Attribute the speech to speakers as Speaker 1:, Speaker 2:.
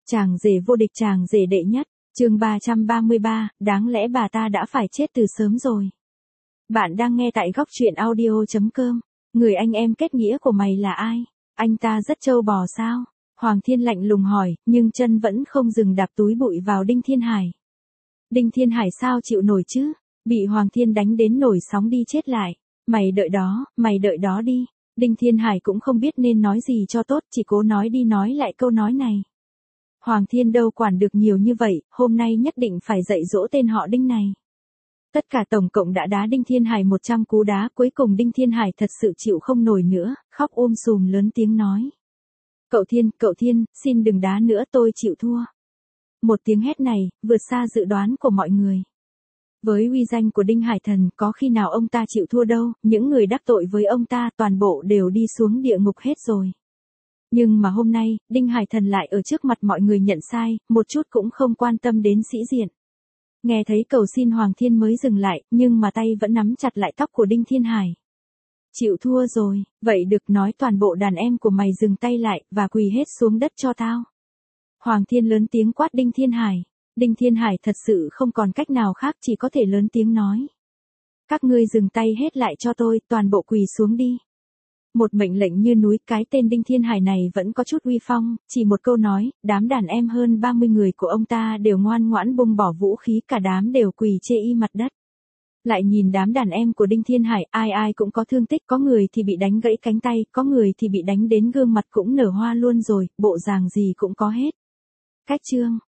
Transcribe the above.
Speaker 1: Chàng rể vô địch, chàng rể đệ nhất, chương 333, đáng lẽ bà ta đã phải chết từ sớm rồi. Bạn đang nghe tại góc truyện audio.com. Người anh em kết nghĩa của mày là ai? Anh ta rất trâu bò sao? Hoàng Thiên lạnh lùng hỏi, nhưng chân vẫn không dừng đạp túi bụi vào Đinh Thiên Hải. Đinh Thiên Hải sao chịu nổi chứ? Bị Hoàng Thiên đánh đến nổi sóng đi chết lại. Mày đợi đó đi. Đinh Thiên Hải cũng không biết nên nói gì cho tốt, chỉ cố nói đi nói lại câu nói này. Hoàng Thiên đâu quản được nhiều như vậy, hôm nay nhất định phải dạy dỗ tên họ Đinh này. Tất cả tổng cộng đã đá Đinh Thiên Hải 100 cú đá, cuối cùng Đinh Thiên Hải thật sự chịu không nổi nữa, khóc sùm lớn tiếng nói. Cậu Thiên, xin đừng đá nữa, tôi chịu thua. Một tiếng hét này, vượt xa dự đoán của mọi người. Với uy danh của Đinh Hải Thần, có khi nào ông ta chịu thua đâu, những người đắc tội với ông ta toàn bộ đều đi xuống địa ngục hết rồi. Nhưng mà hôm nay, Đinh Hải Thần lại ở trước mặt mọi người nhận sai, một chút cũng không quan tâm đến sĩ diện. Nghe thấy cầu xin Hoàng Thiên mới dừng lại, nhưng mà tay vẫn nắm chặt lại tóc của Đinh Thiên Hải. Chịu thua rồi, vậy được, nói toàn bộ đàn em của mày dừng tay lại, và quỳ hết xuống đất cho tao. Hoàng Thiên lớn tiếng quát Đinh Thiên Hải. Đinh Thiên Hải thật sự không còn cách nào khác, chỉ có thể lớn tiếng nói. Các ngươi dừng tay hết lại cho tôi, toàn bộ quỳ xuống đi. Một mệnh lệnh như núi, cái tên Đinh Thiên Hải này vẫn có chút uy phong, chỉ một câu nói, đám đàn em hơn 30 người của ông ta đều ngoan ngoãn buông bỏ vũ khí, cả đám đều quỳ chê y mặt đất. Lại nhìn đám đàn em của Đinh Thiên Hải, ai cũng có thương tích, có người thì bị đánh gãy cánh tay, có người thì bị đánh đến gương mặt cũng nở hoa luôn rồi, bộ dạng gì cũng có hết. Cách chương